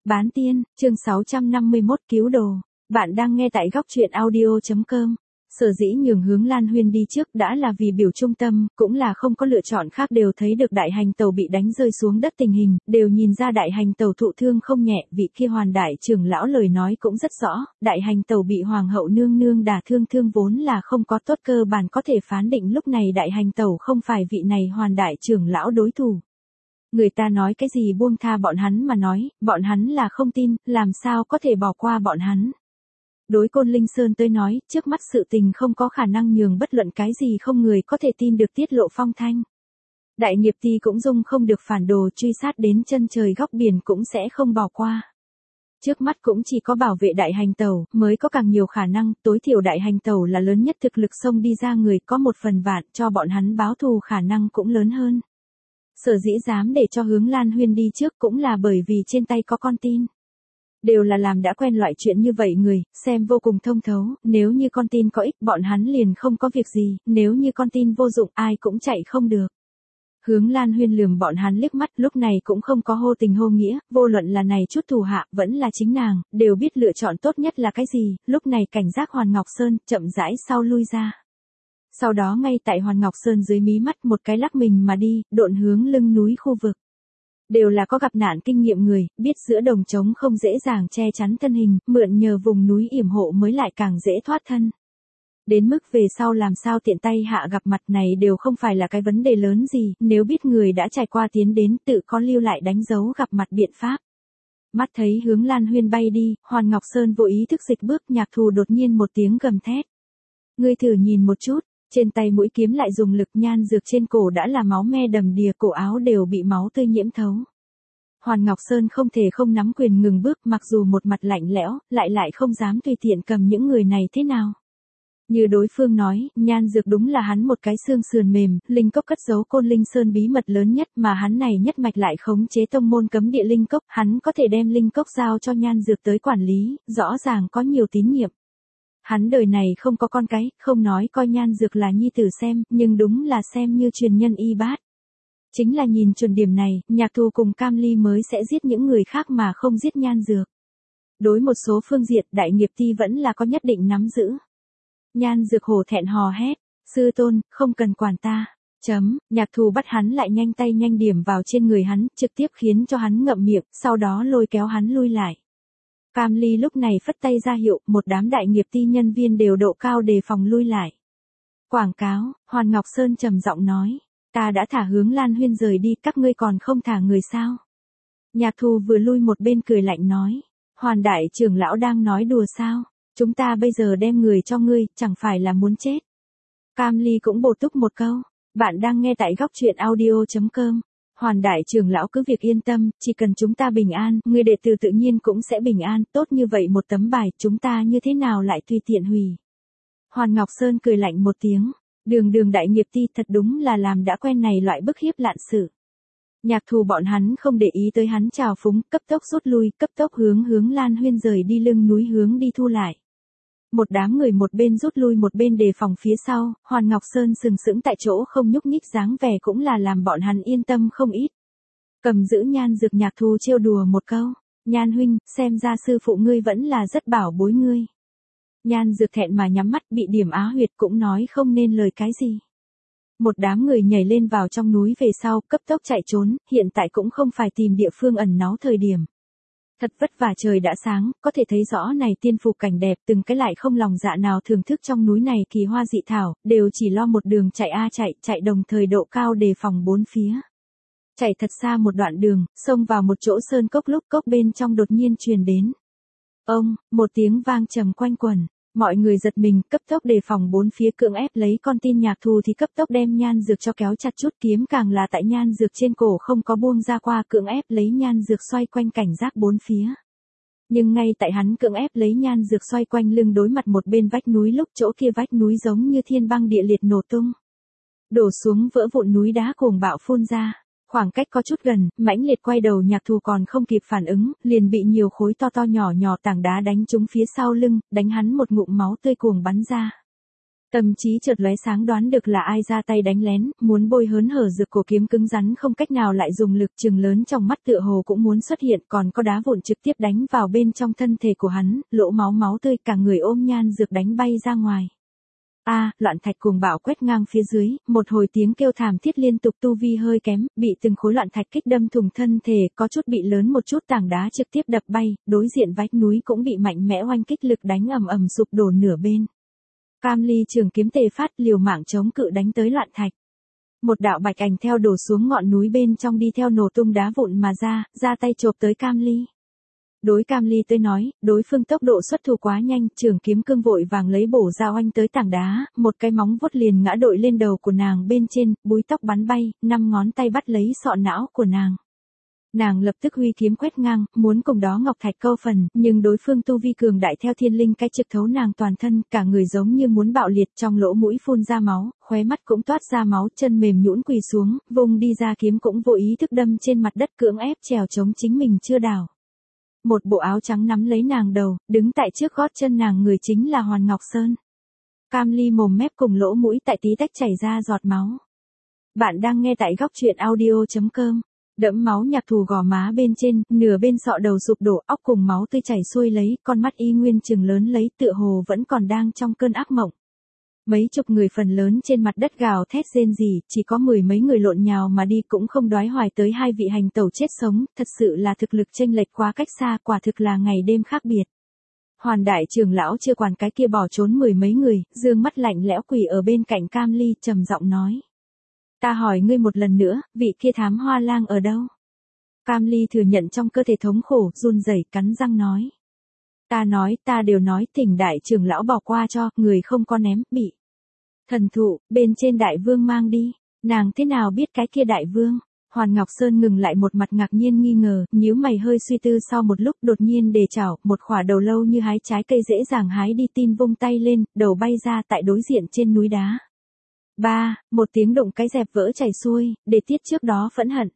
Bán tiên, chương 651 cứu đồ. Bạn đang nghe tại góc truyện audio.com. Sở dĩ nhường Hướng Lan Huyên đi trước đã là vì biểu trung tâm, cũng là không có lựa chọn khác, đều thấy được đại hành tẩu bị đánh rơi xuống đất tình hình, đều nhìn ra đại hành tẩu thụ thương không nhẹ, vị kia Hoàn đại trưởng lão lời nói cũng rất rõ, đại hành tẩu bị hoàng hậu nương nương đả thương vốn là không có tốt, cơ bản có thể phán định lúc này đại hành tẩu không phải vị này Hoàn đại trưởng lão đối thủ. Người ta nói cái gì buông tha bọn hắn mà nói, bọn hắn là không tin, làm sao có thể bỏ qua bọn hắn. Đối Côn Linh Sơn tới nói, trước mắt sự tình không có khả năng nhường bất luận cái gì không người có thể tin được tiết lộ phong thanh. Đại nghiệp ty cũng dung không được phản đồ, truy sát đến chân trời góc biển cũng sẽ không bỏ qua. Trước mắt cũng chỉ có bảo vệ đại hành tẩu, mới có càng nhiều khả năng, tối thiểu đại hành tẩu là lớn nhất thực lực xông đi ra người, có một phần vạn, cho bọn hắn báo thù khả năng cũng lớn hơn. Sở dĩ dám để cho Hướng Lan Huyên đi trước cũng là bởi vì trên tay có con tin. Đều là làm đã quen loại chuyện như vậy người, xem vô cùng thông thấu, nếu như con tin có ích bọn hắn liền không có việc gì, nếu như con tin vô dụng ai cũng chạy không được. Hướng Lan Huyên lườm bọn hắn liếc mắt, lúc này cũng không có hô tình hô nghĩa, vô luận là này chút thủ hạ, vẫn là chính nàng, đều biết lựa chọn tốt nhất là cái gì, lúc này cảnh giác Hoàn Ngọc Sơn, chậm rãi sau lui ra. Sau đó ngay tại Hoàn Ngọc Sơn dưới mí mắt một cái lắc mình mà đi, độn hướng lưng núi khu vực. Đều là có gặp nạn kinh nghiệm người, biết giữa đồng trống không dễ dàng che chắn thân hình, mượn nhờ vùng núi yểm hộ mới lại càng dễ thoát thân. Đến mức về sau làm sao tiện tay hạ gặp mặt này đều không phải là cái vấn đề lớn gì, nếu biết người đã trải qua tiến đến tự có lưu lại đánh dấu gặp mặt biện pháp. Mắt thấy Hướng Lan Huyên bay đi, Hoàn Ngọc Sơn vô ý thức dịch bước, Nhạc Thù đột nhiên một tiếng gầm thét. Ngươi thử nhìn một chút. Trên tay mũi kiếm lại dùng lực, nhan dược trên cổ đã là máu me đầm đìa, cổ áo đều bị máu tươi nhiễm thấu. Hoàn Ngọc Sơn không thể không nắm quyền ngừng bước, mặc dù một mặt lạnh lẽo, lại không dám tùy tiện cầm những người này thế nào. Như đối phương nói, nhan dược đúng là hắn một cái xương sườn mềm, linh cốc cất giấu Côn Linh Sơn bí mật lớn nhất, mà hắn này nhất mạch lại khống chế tông môn cấm địa linh cốc, hắn có thể đem linh cốc giao cho nhan dược tới quản lý, rõ ràng có nhiều tín nhiệm. Hắn đời này không có con cái, không nói coi nhan dược là nhi tử xem, nhưng đúng là xem như truyền nhân y bát. Chính là nhìn chuẩn điểm này, Nhạc Thù cùng Cam Ly mới sẽ giết những người khác mà không giết nhan dược. Đối một số phương diện, đại nghiệp ty vẫn là có nhất định nắm giữ. Nhan dược hổ thẹn hò hét, sư tôn, không cần quản ta. Nhạc Thù bắt hắn lại nhanh tay nhanh điểm vào trên người hắn, trực tiếp khiến cho hắn ngậm miệng, sau đó lôi kéo hắn lui lại. Cam Ly lúc này phất tay ra hiệu, một đám đại nghiệp ty nhân viên đều độ cao đề phòng lui lại. Quảng cáo, Hoàn Ngọc Sơn trầm giọng nói, ta đã thả Hướng Lan Huyên rời đi, các ngươi còn không thả người sao? Nhạc Thù vừa lui một bên cười lạnh nói, Hoàn đại trưởng lão đang nói đùa sao? Chúng ta bây giờ đem người cho ngươi, chẳng phải là muốn chết. Cam Ly cũng bổ túc một câu, bạn đang nghe tại góc truyện audio.com. Hoàn đại trưởng lão cứ việc yên tâm, chỉ cần chúng ta bình an, người đệ tử tự nhiên cũng sẽ bình an, tốt như vậy một tấm bài, chúng ta như thế nào lại tùy tiện hủy. Hoàn Ngọc Sơn cười lạnh một tiếng, đường đại nghiệp ty thật đúng là làm đã quen này loại bức hiếp lạn sự. Nhạc Thù bọn hắn không để ý tới hắn trào phúng, cấp tốc rút lui, cấp tốc hướng Lan Huyên rời đi lưng núi hướng đi thu lại. Một đám người một bên rút lui một bên đề phòng phía sau, Hoàn Ngọc Sơn sừng sững tại chỗ không nhúc nhích, dáng vẻ cũng là làm bọn hắn yên tâm không ít. Cầm giữ nhan dược, Nhạc Thù trêu đùa một câu, Nhan huynh, xem ra sư phụ ngươi vẫn là rất bảo bối ngươi. Nhan dược thẹn mà nhắm mắt, bị điểm á huyệt cũng nói không nên lời cái gì. Một đám người nhảy lên vào trong núi về sau, cấp tốc chạy trốn, hiện tại cũng không phải tìm địa phương ẩn náu thời điểm. Thật vất vả trời đã sáng, có thể thấy rõ này tiên phục cảnh đẹp, từng cái lại không lòng dạ nào thưởng thức trong núi này kỳ hoa dị thảo, đều chỉ lo một đường chạy chạy đồng thời độ cao đề phòng bốn phía. Chạy thật xa một đoạn đường, xông vào một chỗ sơn cốc, lúc cốc bên trong đột nhiên truyền đến. Ông, một tiếng vang trầm quanh quẩn. Mọi người giật mình, cấp tốc đề phòng bốn phía, cưỡng ép lấy con tin. Nhạc Thù thì cấp tốc đem nhan dược cho kéo chặt, chút kiếm càng là tại nhan dược trên cổ không có buông ra qua, cưỡng ép lấy nhan dược xoay quanh cảnh giác bốn phía. Nhưng ngay tại hắn cưỡng ép lấy nhan dược xoay quanh lưng đối mặt một bên vách núi, lúc chỗ kia vách núi giống như thiên băng địa liệt nổ tung. Đổ xuống vỡ vụn núi đá cuồng bạo phun ra. Khoảng cách có chút gần, mãnh liệt quay đầu, Nhạc Thù còn không kịp phản ứng, liền bị nhiều khối to nhỏ tảng đá đánh trúng phía sau lưng, đánh hắn một ngụm máu tươi cuồng bắn ra. Tâm trí chợt lóe sáng đoán được là ai ra tay đánh lén, muốn bôi hớn hở dược cổ kiếm cứng rắn không cách nào lại dùng lực chừng lớn trong mắt tựa hồ cũng muốn xuất hiện, còn có đá vụn trực tiếp đánh vào bên trong thân thể của hắn, lỗ máu máu tươi, cả người ôm Nhan Dược đánh bay ra ngoài. Loạn thạch cuồng bạo quét ngang phía dưới, một hồi tiếng kêu thảm thiết liên tục, tu vi hơi kém, bị từng khối loạn thạch kích đâm thủng thân thể, có chút bị lớn một chút tảng đá trực tiếp đập bay, đối diện vách núi cũng bị mạnh mẽ oanh kích lực đánh ầm ầm sụp đổ nửa bên. Cam Ly trường kiếm tề phát, liều mạng chống cự đánh tới loạn thạch. Một đạo bạch ảnh theo đổ xuống ngọn núi bên trong đi theo nổ tung đá vụn mà ra tay chộp tới Cam Ly. Đối Cam Ly tới nói, đối phương tốc độ xuất thủ quá nhanh, trường kiếm cương vội vàng lấy bổ ra oanh tới tảng đá, một cái móng vuốt liền ngã đội lên đầu của nàng bên trên, búi tóc bắn bay, 5 ngón tay bắt lấy sọ não của nàng. Nàng lập tức huy kiếm quét ngang, muốn cùng đó ngọc thạch câu phần, nhưng đối phương tu vi cường đại theo thiên linh cái trực thấu nàng toàn thân, cả người giống như muốn bạo liệt, trong lỗ mũi phun ra máu, khóe mắt cũng toát ra máu, chân mềm nhũn quỳ xuống, vùng đi ra kiếm cũng vô ý thức đâm trên mặt đất, cưỡng ép trèo chống chính mình chưa đảo. Một bộ áo trắng nắm lấy nàng đầu, đứng tại trước gót chân nàng người chính là Hoàn Ngọc Sơn. Cam Ly mồm mép cùng lỗ mũi tại tí tách chảy ra giọt máu. Bạn đang nghe tại góc truyện audio.com. Đẫm máu nhạc thù gò má bên trên, nửa bên sọ đầu sụp đổ, óc cùng máu tươi chảy xuôi lấy, con mắt y nguyên trừng lớn lấy, tựa hồ vẫn còn đang trong cơn ác mộng. Mấy chục người phần lớn trên mặt đất gào thét rên rỉ, chỉ có 10 mấy người lộn nhào mà đi, cũng không đoái hoài tới hai vị hành tẩu chết sống, thật sự là thực lực chênh lệch quá cách xa, quả thực là ngày đêm khác biệt. Hoàn đại trưởng lão chưa quản cái kia bỏ trốn 10 mấy người, dương mắt lạnh lẽo quỳ ở bên cạnh Cam Ly, trầm giọng nói. Ta hỏi ngươi một lần nữa, vị kia thám hoa lang ở đâu? Cam Ly thừa nhận trong cơ thể thống khổ, run rẩy, cắn răng nói. Ta đều nói, thỉnh đại trưởng lão bỏ qua cho, người không có ném, bị thần thụ, bên trên đại vương mang đi. Nàng thế nào biết cái kia đại vương? Hoàn Ngọc Sơn ngừng lại, một mặt ngạc nhiên nghi ngờ, nhíu mày hơi suy tư, sau một lúc đột nhiên đề chảo, một khỏa đầu lâu như hái trái cây dễ dàng hái đi, tin vung tay lên, đầu bay ra tại đối diện trên núi đá. Một tiếng động cái dẹp vỡ chảy xuôi, để tiết trước đó phẫn hận.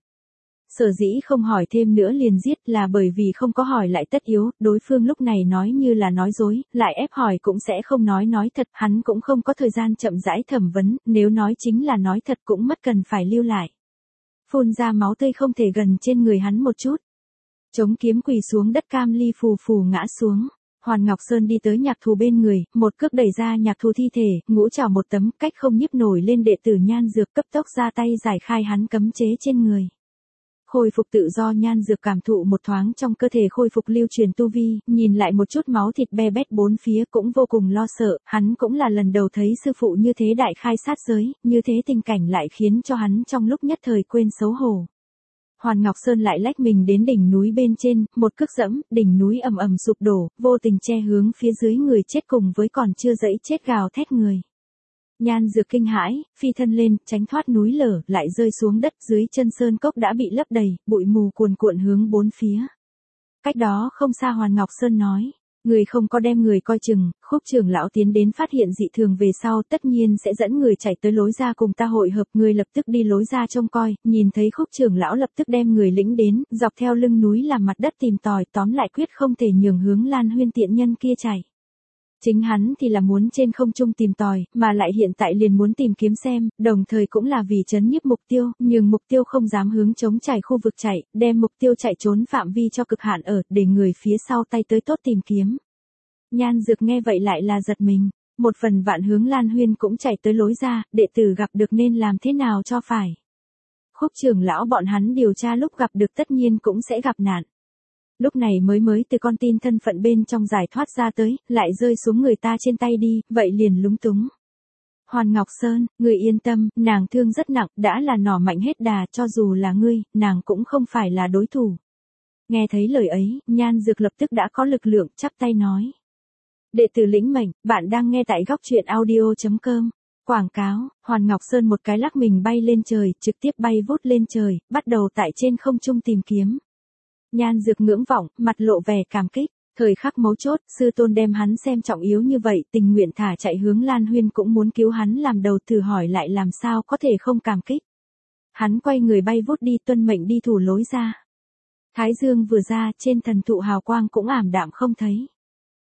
Sở dĩ không hỏi thêm nữa liền giết là bởi vì không có hỏi lại tất yếu, đối phương lúc này nói như là nói dối, lại ép hỏi cũng sẽ không nói thật, hắn cũng không có thời gian chậm rãi thẩm vấn, nếu nói chính là nói thật cũng mất cần phải lưu lại. Phun ra máu tươi không thể gần trên người hắn một chút. Chống kiếm quỳ xuống đất, Cam Ly phù phù ngã xuống. Hoàn Ngọc Sơn đi tới nhạc thù bên người, một cước đẩy ra nhạc thù thi thể, ngũ trảo một tấm, cách không nhíp nổi lên, đệ tử Nhan Dược cấp tốc ra tay giải khai hắn cấm chế trên người. Khôi phục tự do, Nhan Dược cảm thụ một thoáng trong cơ thể khôi phục lưu truyền tu vi, nhìn lại một chút máu thịt be bét bốn phía cũng vô cùng lo sợ, hắn cũng là lần đầu thấy sư phụ như thế đại khai sát giới, như thế tình cảnh lại khiến cho hắn trong lúc nhất thời quên xấu hổ. Hoàn Ngọc Sơn lại lách mình đến đỉnh núi bên trên, một cước dẫm, đỉnh núi ầm ầm sụp đổ, vô tình che hướng phía dưới người chết cùng với còn chưa dẫy chết gào thét người. Nhan Dược kinh hãi, phi thân lên, tránh thoát núi lở, lại rơi xuống đất, dưới chân sơn cốc đã bị lấp đầy, bụi mù cuồn cuộn hướng bốn phía. Cách đó không xa, Hoàn Ngọc Sơn nói. Người không có đem người coi chừng, Khúc trưởng lão tiến đến phát hiện dị thường về sau tất nhiên sẽ dẫn người chạy tới lối ra cùng ta hội hợp, người lập tức đi lối ra trông coi, nhìn thấy Khúc trưởng lão lập tức đem người lĩnh đến, dọc theo lưng núi làm mặt đất tìm tòi, tóm lại quyết không thể nhường hướng Lan Huyên tiện nhân kia chạy. Chính hắn thì là muốn trên không trung tìm tòi, mà lại hiện tại liền muốn tìm kiếm xem, đồng thời cũng là vì trấn nhiếp mục tiêu, nhưng mục tiêu không dám hướng chống trải khu vực chạy, đem mục tiêu chạy trốn phạm vi cho cực hạn ở, để người phía sau tay tới tốt tìm kiếm. Nhan Dược nghe vậy lại là giật mình, một phần vạn hướng Lan Huyên cũng chạy tới lối ra, đệ tử gặp được nên làm thế nào cho phải. Khúc trưởng lão bọn hắn điều tra lúc gặp được tất nhiên cũng sẽ gặp nạn. Lúc này mới từ con tin thân phận bên trong giải thoát ra tới, lại rơi xuống người ta trên tay đi, vậy liền lúng túng. Hoàn Ngọc Sơn, người yên tâm, nàng thương rất nặng, đã là nỏ mạnh hết đà, cho dù là ngươi, nàng cũng không phải là đối thủ. Nghe thấy lời ấy, Nhan Dược lập tức đã có lực lượng, chắp tay nói. Đệ tử lĩnh mệnh, bạn đang nghe tại góc truyện audio.com. Quảng cáo, Hoàn Ngọc Sơn một cái lắc mình bay lên trời, trực tiếp bay vút lên trời, bắt đầu tại trên không trung tìm kiếm. Nhan Dược ngưỡng vọng, mặt lộ vẻ cảm kích, thời khắc mấu chốt, sư tôn đem hắn xem trọng yếu như vậy, tình nguyện thả chạy hướng Lan Huyên cũng muốn cứu hắn làm đầu, thử hỏi lại làm sao có thể không cảm kích. Hắn quay người bay vút đi, tuân mệnh đi thủ lối ra. Thái dương vừa ra, trên thần thụ hào quang cũng ảm đạm không thấy.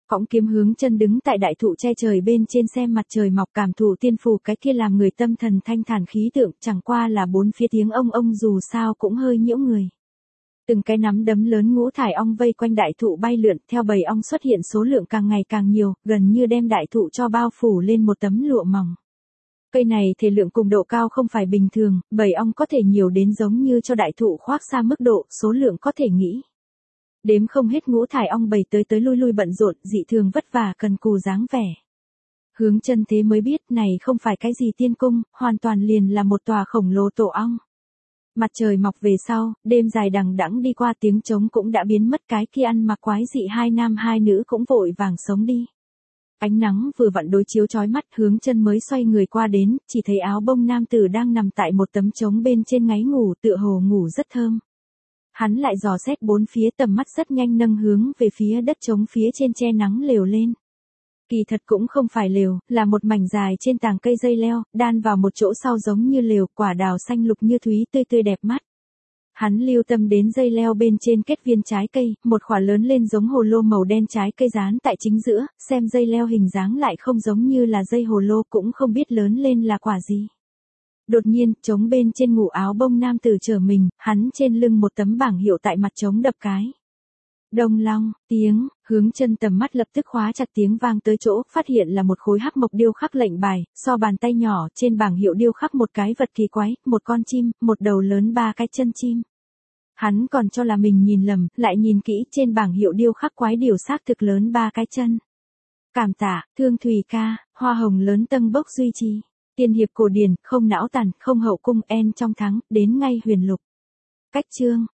Cõng kiếm hướng chân đứng tại đại thụ che trời bên trên xem mặt trời mọc, cảm thụ tiên phù cái kia làm người tâm thần thanh thản khí tượng, chẳng qua là bốn phía tiếng ông dù sao cũng hơi nhiễu người. Từng cái nắm đấm lớn ngũ thải ong vây quanh đại thụ bay lượn, theo bầy ong xuất hiện số lượng càng ngày càng nhiều, gần như đem đại thụ cho bao phủ lên một tấm lụa mỏng. Cây này thể lượng cùng độ cao không phải bình thường, bầy ong có thể nhiều đến giống như cho đại thụ khoác xa mức độ, số lượng có thể nghĩ. Đếm không hết ngũ thải ong bầy tới lui bận rộn, dị thường vất vả cần cù dáng vẻ. Hướng chân thế mới biết này không phải cái gì tiên cung, hoàn toàn liền là một tòa khổng lồ tổ ong. Mặt trời mọc về sau, đêm dài đằng đẵng đi qua, tiếng trống cũng đã biến mất, cái kia ăn mặc quái dị hai nam hai nữ cũng vội vàng sống đi. Ánh nắng vừa vặn đối chiếu chói mắt, hướng chân mới xoay người qua đến, chỉ thấy áo bông nam tử đang nằm tại một tấm trống bên trên ngáy ngủ, tựa hồ ngủ rất thơm. Hắn lại dò xét bốn phía, tầm mắt rất nhanh nâng hướng về phía đất trống phía trên che nắng lều lên. Kỳ thật cũng không phải lều, là một mảnh dài trên tàng cây dây leo, đan vào một chỗ sau giống như lều, quả đào xanh lục như thúy tươi đẹp mắt. Hắn lưu tâm đến dây leo bên trên kết viên trái cây, một quả lớn lên giống hồ lô màu đen, trái cây dán tại chính giữa, xem dây leo hình dáng lại không giống như là dây hồ lô, cũng không biết lớn lên là quả gì. Đột nhiên, trống bên trên ngủ áo bông nam tử trở mình, hắn trên lưng một tấm bảng hiệu tại mặt trống đập cái. Đông long, tiếng, hướng chân tầm mắt lập tức khóa chặt tiếng vang tới chỗ, phát hiện là một khối hắc mộc điêu khắc lệnh bài, so bàn tay nhỏ, trên bảng hiệu điêu khắc một cái vật kỳ quái, một con chim, một đầu lớn ba cái chân chim. Hắn còn cho là mình nhìn lầm, lại nhìn kỹ, trên bảng hiệu điêu khắc quái điều xác thực lớn ba cái chân. Cảm tạ, Thương Thùy ca, hoa hồng lớn tâng bốc duy trì. Tiên hiệp cổ điển, không não tàn, không hậu cung, en trong thắng, đến ngay huyền lục. Cách chương.